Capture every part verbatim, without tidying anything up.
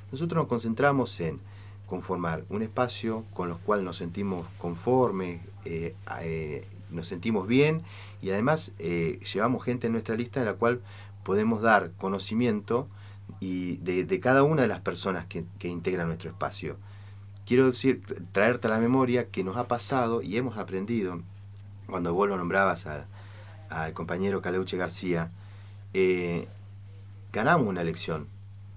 Nosotros nos concentramos en conformar un espacio con los cual nos sentimos conformes, eh, eh, nos sentimos bien y además eh, llevamos gente en nuestra lista en la cual podemos dar conocimiento y de, de cada una de las personas que, que integran nuestro espacio. Quiero decir, traerte a la memoria que nos ha pasado y hemos aprendido, cuando vos lo nombrabas al, al compañero Caleuche García, eh, ganamos una elección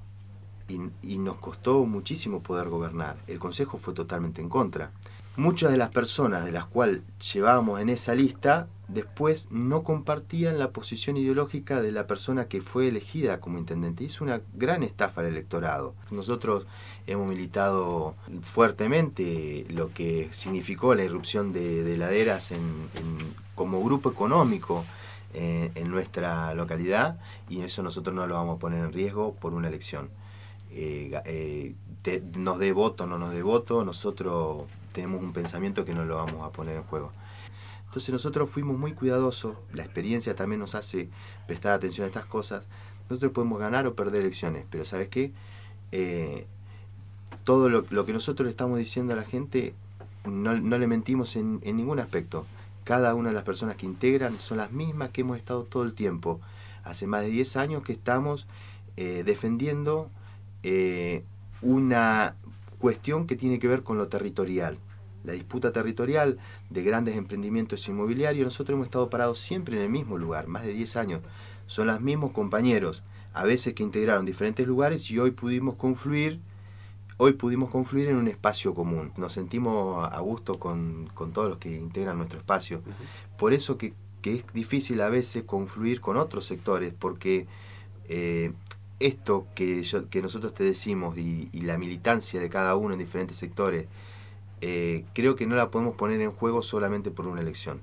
y, y nos costó muchísimo poder gobernar. El Consejo fue totalmente en contra. Muchas de las personas de las cuales llevábamos en esa lista después no compartían la posición ideológica de la persona que fue elegida como intendente. Y es una gran estafa al electorado. Nosotros hemos militado fuertemente lo que significó la irrupción de, de heladeras en, en, como grupo económico eh, en nuestra localidad, y eso nosotros no lo vamos a poner en riesgo por una elección. Eh, eh, te, nos dé voto o no nos dé voto, nosotros tenemos un pensamiento que no lo vamos a poner en juego. Entonces nosotros fuimos muy cuidadosos, la experiencia también nos hace prestar atención a estas cosas. Nosotros podemos ganar o perder elecciones, pero ¿sabes qué? Eh, todo lo, lo que nosotros le estamos diciendo a la gente, no, no le mentimos en, en ningún aspecto. Cada una de las personas que integran son las mismas que hemos estado todo el tiempo. Hace más de diez años que estamos eh, defendiendo eh, una cuestión que tiene que ver con lo territorial. La disputa territorial de grandes emprendimientos inmobiliarios. Nosotros hemos estado parados siempre en el mismo lugar, más de diez años. Son los mismos compañeros, a veces que integraron diferentes lugares, y hoy pudimos confluir, hoy pudimos confluir en un espacio común. Nos sentimos a gusto con, con todos los que integran nuestro espacio. Uh-huh. Por eso que, que es difícil a veces confluir con otros sectores, porque eh, esto que, yo, que nosotros te decimos y, y la militancia de cada uno en diferentes sectores, Eh, creo que no la podemos poner en juego solamente por una elección.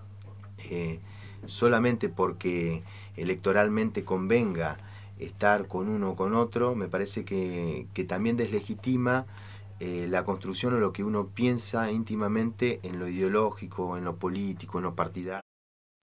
Eh, solamente porque electoralmente convenga estar con uno o con otro, me parece que, que también deslegitima eh, la construcción o lo que uno piensa íntimamente en lo ideológico, en lo político, en lo partidario.